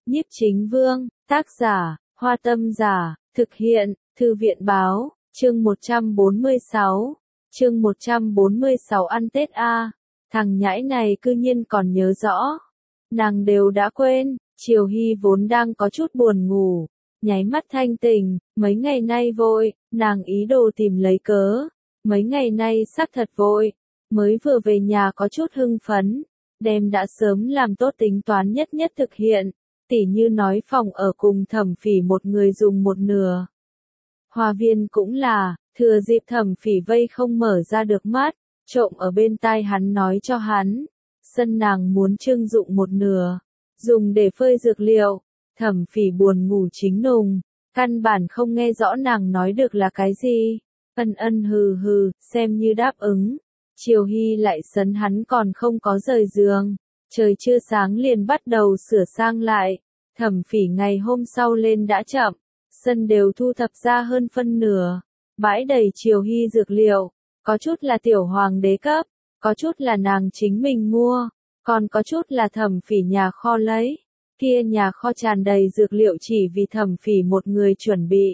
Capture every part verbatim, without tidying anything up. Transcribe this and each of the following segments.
Nhiếp Chính Vương, tác giả, Hoa Tâm Giả, thực hiện, Thư viện báo, chương một trăm bốn mươi sáu. Chương một trăm bốn mươi sáu ăn Tết a. Thằng nhãi này cư nhiên còn nhớ rõ. Nàng đều đã quên, Triều Hy vốn đang có chút buồn ngủ, nháy mắt thanh tỉnh, mấy ngày nay vội, nàng ý đồ tìm lấy cớ. Mấy ngày nay xác thật vội, mới vừa về nhà có chút hưng phấn, đem đã sớm làm tốt tính toán nhất nhất thực hiện, tỉ như nói phòng ở cùng Thẩm Phỉ một người dùng một nửa. Hoa viên cũng là, thừa dịp Thẩm Phỉ vây không mở ra được mắt, trộm ở bên tai hắn nói cho hắn, sân nàng muốn trưng dụng một nửa, dùng để phơi dược liệu. Thẩm Phỉ buồn ngủ chính nùng, căn bản không nghe rõ nàng nói được là cái gì, ân ân hừ hừ, xem như đáp ứng. Triều Hy lại sấn hắn còn không có rời giường, trời chưa sáng liền bắt đầu sửa sang lại. Thẩm Phỉ ngày hôm sau lên đã chậm, sân đều thu thập ra hơn phân nửa, bãi đầy Triều Hy dược liệu, có chút là tiểu hoàng đế cấp, có chút là nàng chính mình mua, còn có chút là Thẩm Phỉ nhà kho lấy. Kia nhà kho tràn đầy dược liệu chỉ vì Thẩm Phỉ một người chuẩn bị.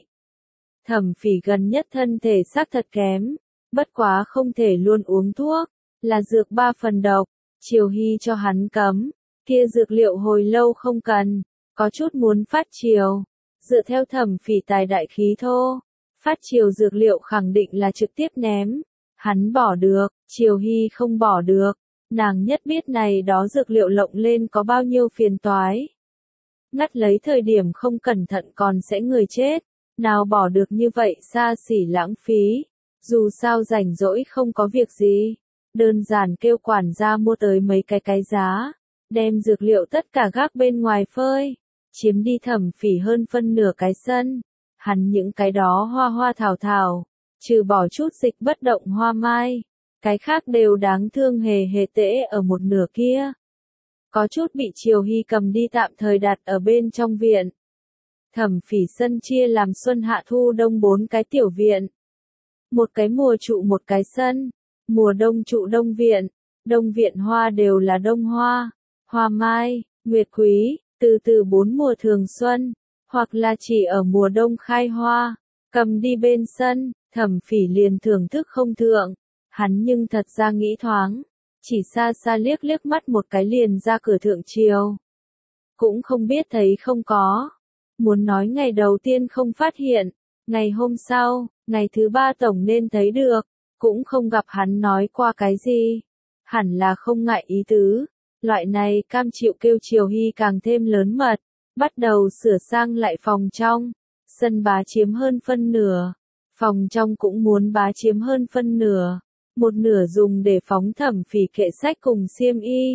Thẩm Phỉ gần nhất thân thể xác thật kém, bất quá không thể luôn uống thuốc, là dược ba phần độc, Triều Hy cho hắn cấm, kia dược liệu hồi lâu không cần, có chút muốn phát triều, dựa theo Thẩm Phỉ tài đại khí thô, phát triều dược liệu khẳng định là trực tiếp ném, hắn bỏ được, Triều Hy không bỏ được, nàng nhất biết này đó dược liệu lộng lên có bao nhiêu phiền toái. Ngắt lấy thời điểm không cẩn thận còn sẽ người chết, nào bỏ được như vậy xa xỉ lãng phí. Dù sao rảnh rỗi không có việc gì, đơn giản kêu quản gia mua tới mấy cái cái giá, đem dược liệu tất cả gác bên ngoài phơi, chiếm đi Thẩm Phỉ hơn phân nửa cái sân. Hắn những cái đó hoa hoa thảo thảo, trừ bỏ chút dịch bất động hoa mai, cái khác đều đáng thương hề hề tễ ở một nửa kia. Có chút bị Triều Hy cầm đi tạm thời đặt ở bên trong viện. Thẩm Phỉ sân chia làm xuân hạ thu đông bốn cái tiểu viện. Một cái mùa trụ một cái sân, mùa đông trụ đông viện, đông viện hoa đều là đông hoa, hoa mai, nguyệt quý, từ từ bốn mùa thường xuân, hoặc là chỉ ở mùa đông khai hoa, cầm đi bên sân, Thẩm Phỉ liền thưởng thức không thượng, hắn nhưng thật ra nghĩ thoáng, chỉ xa xa liếc liếc mắt một cái liền ra cửa thượng triều. Cũng không biết thấy không có, muốn nói ngày đầu tiên không phát hiện, ngày hôm sau, ngày thứ ba tổng nên thấy được, cũng không gặp hắn nói qua cái gì. Hẳn là không ngại ý tứ, loại này cam chịu kêu Triều Hy càng thêm lớn mật, bắt đầu sửa sang lại phòng trong, sân bá chiếm hơn phân nửa, phòng trong cũng muốn bá chiếm hơn phân nửa, một nửa dùng để phóng Thẩm Phỉ kệ sách cùng xiêm y,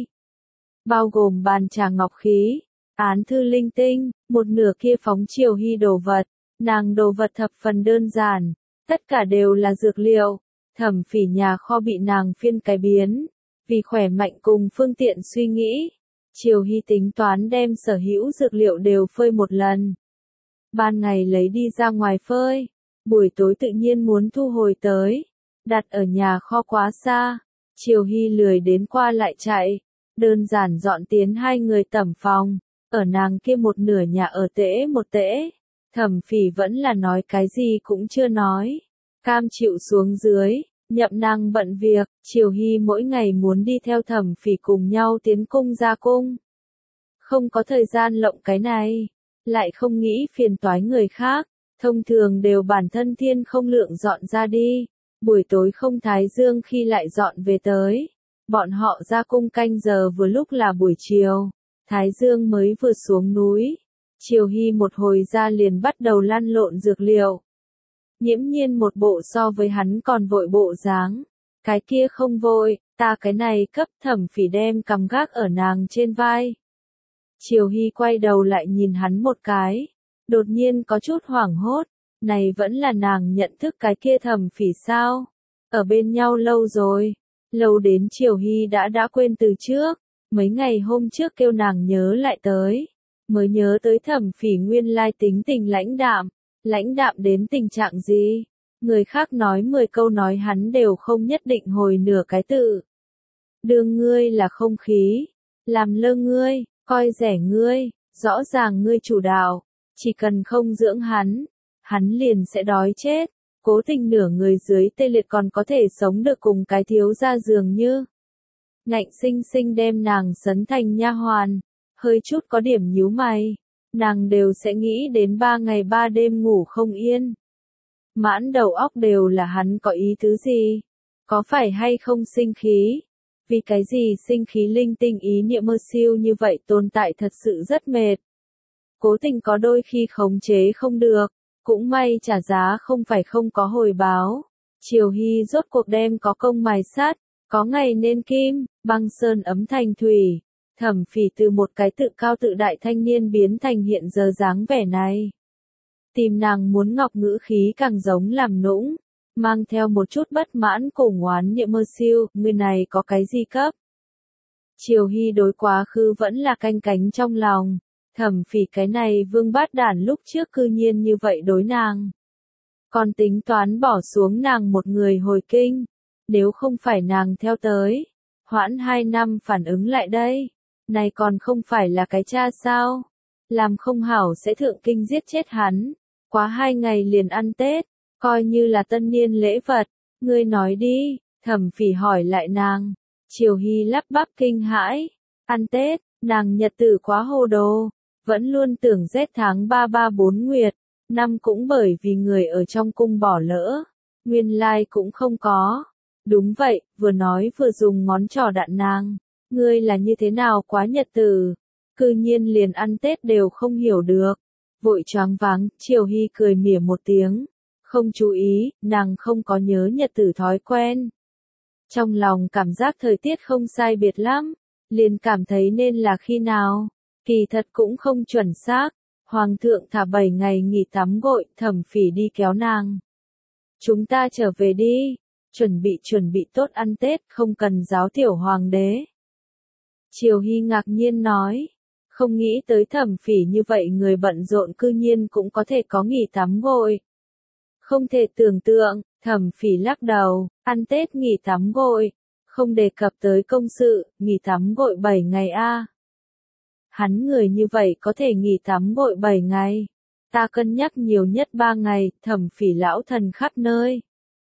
bao gồm bàn trà ngọc khí, án thư linh tinh, một nửa kia phóng Triều Hy đồ vật. Nàng đồ vật thập phần đơn giản, tất cả đều là dược liệu. Thẩm Phỉ nhà kho bị nàng phiên cái biến, vì khỏe mạnh cùng phương tiện suy nghĩ, Triều Hy tính toán đem sở hữu dược liệu đều phơi một lần. Ban ngày lấy đi ra ngoài phơi, buổi tối tự nhiên muốn thu hồi tới, đặt ở nhà kho quá xa, Triều Hy lười đến qua lại chạy, đơn giản dọn tiến hai người tẩm phòng, ở nàng kia một nửa nhà ở tễ một tễ. Thẩm Phỉ vẫn là nói cái gì cũng chưa nói, cam chịu xuống dưới, nhậm nàng bận việc. Triều Hy mỗi ngày muốn đi theo Thẩm Phỉ cùng nhau tiến cung ra cung, không có thời gian lộng cái này, lại không nghĩ phiền toái người khác, thông thường đều bản thân thiên không lượng dọn ra đi, buổi tối không thái dương khi lại dọn về tới. Bọn họ ra cung canh giờ vừa lúc là buổi chiều, thái dương mới vừa xuống núi. Triều Hy một hồi ra liền bắt đầu lăn lộn dược liệu. Nhiễm Nhiên một bộ so với hắn còn vội bộ dáng. Cái kia không vội, ta cái này cấp. Thẩm Phỉ đem cầm gác ở nàng trên vai. Triều Hy quay đầu lại nhìn hắn một cái. Đột nhiên có chút hoảng hốt. Này vẫn là nàng nhận thức cái kia Thẩm Phỉ sao? Ở bên nhau lâu rồi. Lâu đến Triều Hy đã đã quên từ trước. Mấy ngày hôm trước kêu nàng nhớ lại tới. Mới nhớ tới Thẩm Phỉ nguyên lai tính tình lãnh đạm, lãnh đạm đến tình trạng gì, người khác nói mười câu nói hắn đều không nhất định hồi nửa cái tự. Đương ngươi là không khí, làm lơ ngươi, coi rẻ ngươi, Rõ ràng ngươi chủ đạo, chỉ cần không dưỡng hắn, hắn liền sẽ đói chết. Cố Tình nửa người dưới tê liệt còn có thể sống được cùng cái thiếu gia dường như. Ngạnh sinh sinh đem nàng sấn thành nha hoàn, hơi chút có điểm nhíu mày, nàng đều sẽ nghĩ đến ba ngày ba đêm ngủ không yên. Mãn đầu óc đều là hắn có ý tứ gì, có phải hay không sinh khí, vì cái gì sinh khí linh tinh ý niệm mơ siêu như vậy tồn tại thật sự rất mệt. Cố Tình có đôi khi khống chế không được, cũng may trả giá không phải không có hồi báo. Triều Hy rốt cuộc đem có công mài sắt, có ngày nên kim, băng sơn ấm thành thủy. Thẩm Phỉ từ một cái tự cao tự đại thanh niên biến thành hiện giờ dáng vẻ này. Tìm nàng muốn ngọc ngữ khí càng giống làm nũng, mang theo một chút bất mãn cổ ngoán niệm mơ siêu, người này có cái gì cấp. Triều Hy đối quá khứ vẫn là canh cánh trong lòng. Thẩm Phỉ cái này vương bát đản lúc trước cư nhiên như vậy đối nàng. Còn tính toán bỏ xuống nàng một người hồi kinh. Nếu không phải nàng theo tới, hoãn hai năm phản ứng lại đây. Này còn không phải là cái cha sao? Làm không hảo sẽ thượng kinh giết chết hắn. Quá hai ngày liền ăn Tết, coi như là tân niên lễ vật. Ngươi nói đi, Thẩm Phỉ hỏi lại nàng. Triều Hy lắp bắp kinh hãi. Ăn Tết, nàng nhật tử quá hồ đồ. Vẫn luôn tưởng rét tháng ba ba bốn nguyệt, năm cũng bởi vì người ở trong cung bỏ lỡ, nguyên lai cũng không có. Đúng vậy, vừa nói vừa dùng ngón trỏ đạn nàng, ngươi là như thế nào quá nhật tử, cư nhiên liền ăn Tết đều không hiểu được. Vội choáng váng, Triều Hy cười mỉa một tiếng, không chú ý, nàng không có nhớ nhật tử thói quen. Trong lòng cảm giác thời tiết không sai biệt lắm, liền cảm thấy nên là khi nào. Kỳ thật cũng không chuẩn xác, Hoàng thượng thả bảy ngày nghỉ tắm gội, Thẩm Phỉ đi kéo nàng. Chúng ta trở về đi, chuẩn bị chuẩn bị tốt ăn Tết, không cần giáo tiểu hoàng đế. Triều Hy ngạc nhiên nói, không nghĩ tới Thẩm Phỉ như vậy người bận rộn cư nhiên cũng có thể có nghỉ tắm gội. Không thể tưởng tượng, Thẩm Phỉ lắc đầu, ăn Tết nghỉ tắm gội, không đề cập tới công sự, nghỉ tắm gội bảy ngày a. Hắn người như vậy có thể nghỉ tắm gội bảy ngày. Ta cân nhắc nhiều nhất ba ngày, Thẩm Phỉ lão thần khắp nơi.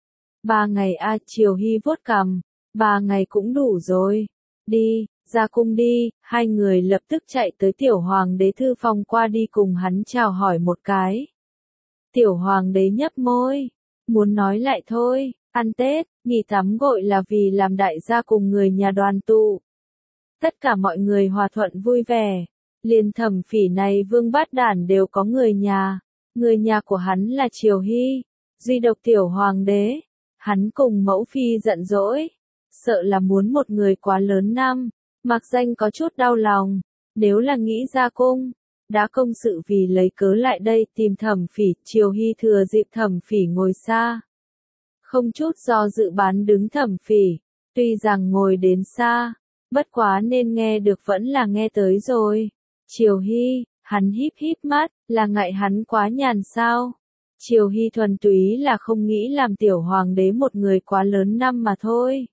Ba ngày a, Triều Hy vuốt cằm, ba ngày cũng đủ rồi. Đi, ra cung đi, hai người lập tức chạy tới tiểu hoàng đế thư phòng qua đi cùng hắn chào hỏi một cái. Tiểu hoàng đế nhấp môi, muốn nói lại thôi, ăn Tết, nghỉ tắm gội là vì làm đại gia cùng người nhà đoàn tụ. Tất cả mọi người hòa thuận vui vẻ, liền Thẩm Phỉ này vương bát đản đều có người nhà, người nhà của hắn là Triều Hy, duy độc tiểu hoàng đế, hắn cùng mẫu phi giận dỗi, sợ là muốn một người quá lớn năm, mặc danh có chút đau lòng, nếu là nghĩ ra cung, đã công sự vì lấy cớ lại đây tìm Thẩm Phỉ, Triều Hy thừa dịp Thẩm Phỉ ngồi xa. Không chút do dự bán đứng Thẩm Phỉ, tuy rằng ngồi đến xa, bất quá nên nghe được vẫn là nghe tới rồi. Triều Hy, hắn híp híp mắt, là ngại hắn quá nhàn sao? Triều Hy thuần túy là không nghĩ làm tiểu hoàng đế một người quá lớn năm mà thôi.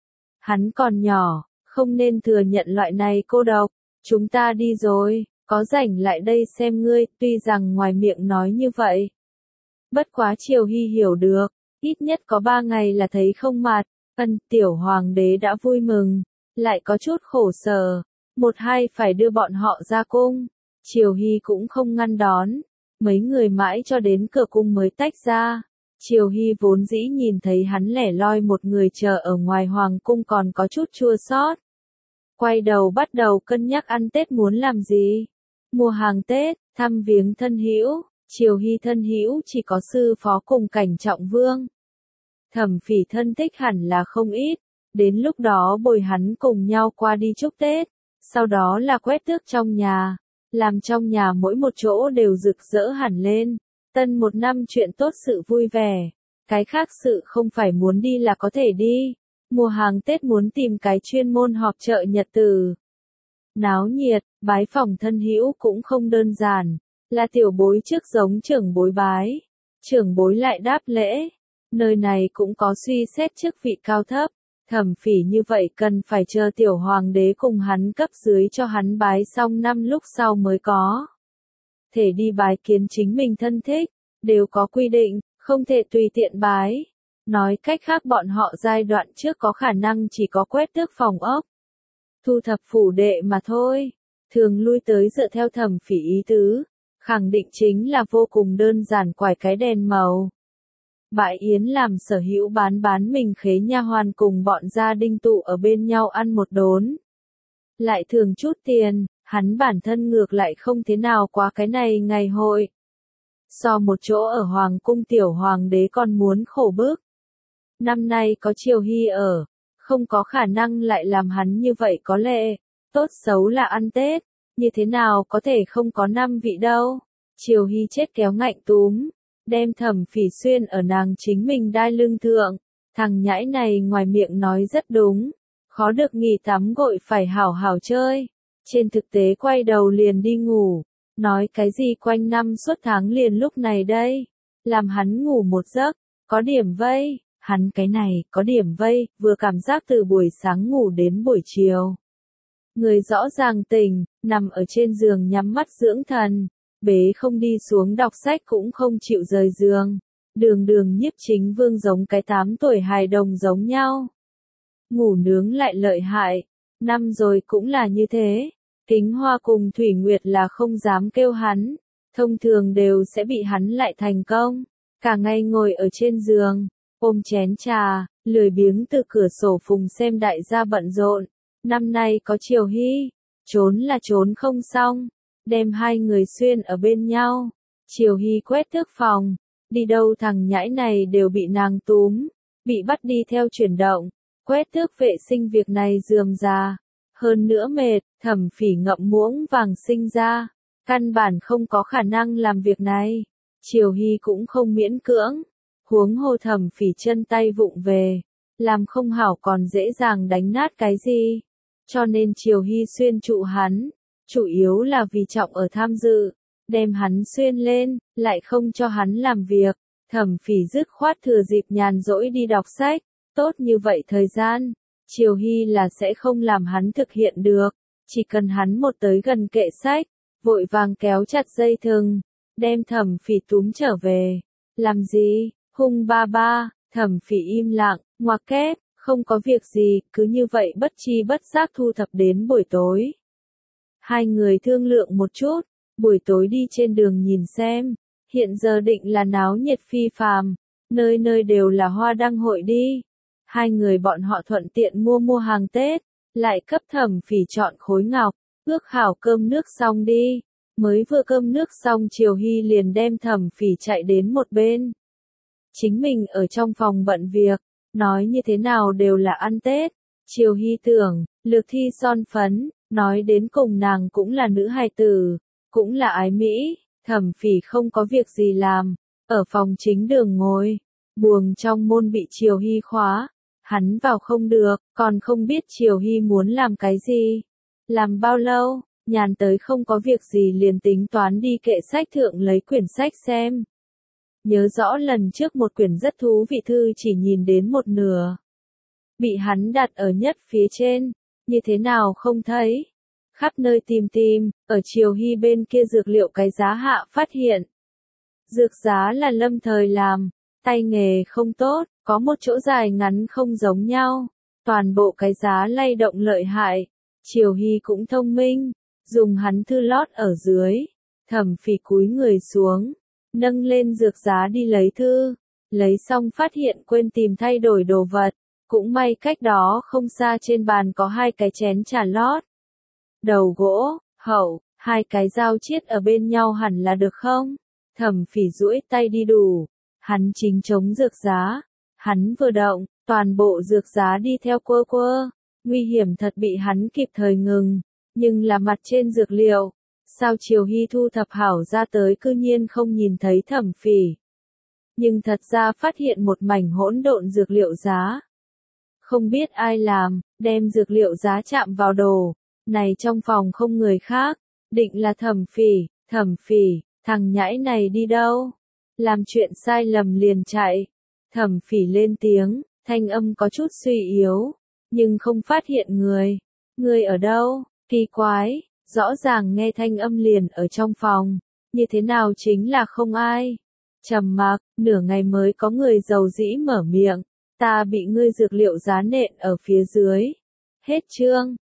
Hắn còn nhỏ, không nên thừa nhận loại này cô độc. Chúng ta đi rồi, có rảnh lại đây xem ngươi, tuy rằng ngoài miệng nói như vậy. Bất quá Triều Hy hiểu được, ít nhất có ba ngày là thấy không mặt, ân tiểu hoàng đế đã vui mừng, lại có chút khổ sở, một hai phải đưa bọn họ ra cung. Triều Hy cũng không ngăn đón, mấy người mãi cho đến cửa cung mới tách ra. Triều Hy vốn dĩ nhìn thấy hắn lẻ loi một người chờ ở ngoài hoàng cung còn có chút chua xót. Quay đầu bắt đầu cân nhắc ăn Tết muốn làm gì. Mua hàng Tết, thăm viếng thân hữu, Triều Hy thân hữu chỉ có sư phó cùng Cảnh Trọng Vương. Thẩm Phỉ thân thích hẳn là không ít, đến lúc đó bồi hắn cùng nhau qua đi chúc Tết, sau đó là quét tước trong nhà, làm trong nhà mỗi một chỗ đều rực rỡ hẳn lên. Tân một năm chuyện tốt sự vui vẻ, cái khác sự không phải muốn đi là có thể đi. Mùa hàng Tết muốn tìm cái chuyên môn họp chợ nhật tử. Náo nhiệt, bái phỏng thân hữu cũng không đơn giản, là tiểu bối trước giống trưởng bối bái, trưởng bối lại đáp lễ. Nơi này cũng có suy xét chức vị cao thấp, Thẩm Phỉ như vậy cần phải chờ tiểu hoàng đế cùng hắn cấp dưới cho hắn bái xong năm lúc sau mới có thể đi bái kiến chính mình thân thích, đều có quy định, không thể tùy tiện bái. Nói cách khác bọn họ giai đoạn trước có khả năng chỉ có quét tước phòng ốc, thu thập phủ đệ mà thôi. Thường lui tới dựa theo Thẩm Phỉ ý tứ, khẳng định chính là vô cùng đơn giản quải cái đèn màu. Bãi yến làm sở hữu bán bán mình khế nha hoàn cùng bọn gia đình tụ ở bên nhau ăn một đốn. Lại thường chút tiền, hắn bản thân ngược lại không thế nào quá cái này ngày hội. So một chỗ ở hoàng cung tiểu hoàng đế còn muốn khổ bức. Năm nay có Triều Hy ở, không có khả năng lại làm hắn như vậy có lẽ, tốt xấu là ăn Tết, như thế nào có thể không có năm vị đâu. Triều Hy chết kéo ngạnh túm, đem Thẩm Phỉ xuyên ở nàng chính mình đai lưng thượng. Thằng nhãi này ngoài miệng nói rất đúng, khó được nghỉ tắm gội phải hảo hảo chơi. Trên thực tế quay đầu liền đi ngủ, nói cái gì quanh năm suốt tháng liền lúc này đây. Làm hắn ngủ một giấc, có điểm vây, hắn cái này có điểm vây, vừa cảm giác từ buổi sáng ngủ đến buổi chiều. Người rõ ràng tỉnh, nằm ở trên giường nhắm mắt dưỡng thần. Bế không đi xuống đọc sách cũng không chịu rời giường. Đường đường Nhiếp Chính Vương giống cái tám tuổi hài đồng giống nhau. Ngủ nướng lại lợi hại. Năm rồi cũng là như thế. Kính Hoa cùng Thủy Nguyệt là không dám kêu hắn. Thông thường đều sẽ bị hắn lại thành công. Cả ngày ngồi ở trên giường, ôm chén trà, lười biếng từ cửa sổ phùng xem đại gia bận rộn. Năm nay có Triều Hy, trốn là trốn không xong. Đem hai người xuyên ở bên nhau. Triều Hy quét tước phòng, đi đâu thằng nhãi này đều bị nàng túm, bị bắt đi theo chuyển động, quét tước vệ sinh việc này rườm rà. Hơn nữa mệt, Thẩm Phỉ ngậm muỗng vàng sinh ra, căn bản không có khả năng làm việc này. Triều Hy cũng không miễn cưỡng, huống hồ Thẩm Phỉ chân tay vụng về, làm không hảo còn dễ dàng đánh nát cái gì. Cho nên Triều Hy xuyên trụ hắn. Chủ yếu là vì trọng ở tham dự, đem hắn xuyên lên, lại không cho hắn làm việc. Thẩm Phỉ dứt khoát thừa dịp nhàn rỗi đi đọc sách, tốt như vậy thời gian, Triều Hy là sẽ không làm hắn thực hiện được. Chỉ cần hắn một tới gần kệ sách, vội vàng kéo chặt dây thừng, đem Thẩm Phỉ túm trở về. Làm gì, hung ba ba, Thẩm Phỉ im lặng, ngoặc kép, không có việc gì, cứ như vậy bất chi bất giác thu thập đến buổi tối. Hai người thương lượng một chút, buổi tối đi trên đường nhìn xem, hiện giờ định là náo nhiệt phi phàm, nơi nơi đều là hoa đăng hội đi. Hai người bọn họ thuận tiện mua mua hàng Tết, lại cấp Thẩm Phỉ chọn khối ngọc, ước hảo cơm nước xong đi. Mới vừa cơm nước xong Triều Hy liền đem Thẩm Phỉ chạy đến một bên. Chính mình ở trong phòng bận việc, nói như thế nào đều là ăn Tết. Triều Hy tưởng, lược thi son phấn, nói đến cùng nàng cũng là nữ hài tử, cũng là ái mỹ. Thẩm Phỉ không có việc gì làm, ở phòng chính đường ngồi, buồng trong môn bị Triều Hy khóa, hắn vào không được, còn không biết Triều Hy muốn làm cái gì, làm bao lâu. Nhàn tới không có việc gì liền tính toán đi kệ sách thượng lấy quyển sách xem. Nhớ rõ lần trước một quyển rất thú vị thư chỉ nhìn đến một nửa, bị hắn đặt ở nhất phía trên, như thế nào không thấy. Khắp nơi tìm tìm, ở Triều Hy bên kia dược liệu cái giá hạ phát hiện. Dược giá là lâm thời làm, tay nghề không tốt, có một chỗ dài ngắn không giống nhau, toàn bộ cái giá lay động lợi hại. Triều Hy cũng thông minh, dùng hắn thư lót ở dưới. Thẩm Phỉ cúi người xuống, nâng lên dược giá đi lấy thư, lấy xong phát hiện quên tìm thay đổi đồ vật, cũng may cách đó không xa trên bàn có hai cái chén trà lót. Đầu gỗ, hậu, hai cái dao chiết ở bên nhau hẳn là được không? Thẩm Phỉ duỗi tay đi đủ, hắn chính chống dược giá, hắn vừa động, toàn bộ dược giá đi theo quơ quơ, nguy hiểm thật bị hắn kịp thời ngừng. Nhưng là mặt trên dược liệu, sao Triều Hy thu thập hảo ra tới cư nhiên không nhìn thấy Thẩm Phỉ. Nhưng thật ra phát hiện một mảnh hỗn độn dược liệu giá. Không biết ai làm, đem dược liệu giá chạm vào đồ, này trong phòng không người khác, định là Thẩm Phỉ. Thẩm Phỉ, thằng nhãi này đi đâu? Làm chuyện sai lầm liền chạy. Thẩm Phỉ lên tiếng, Thanh âm có chút suy yếu, nhưng không phát hiện người. Người ở đâu? Kỳ quái, rõ ràng nghe thanh âm liền ở trong phòng, như thế nào chính là không ai. Trầm mặc, nửa ngày mới có người giàu dĩ mở miệng, ta bị ngươi dược liệu giá nện ở phía dưới. Hết chương.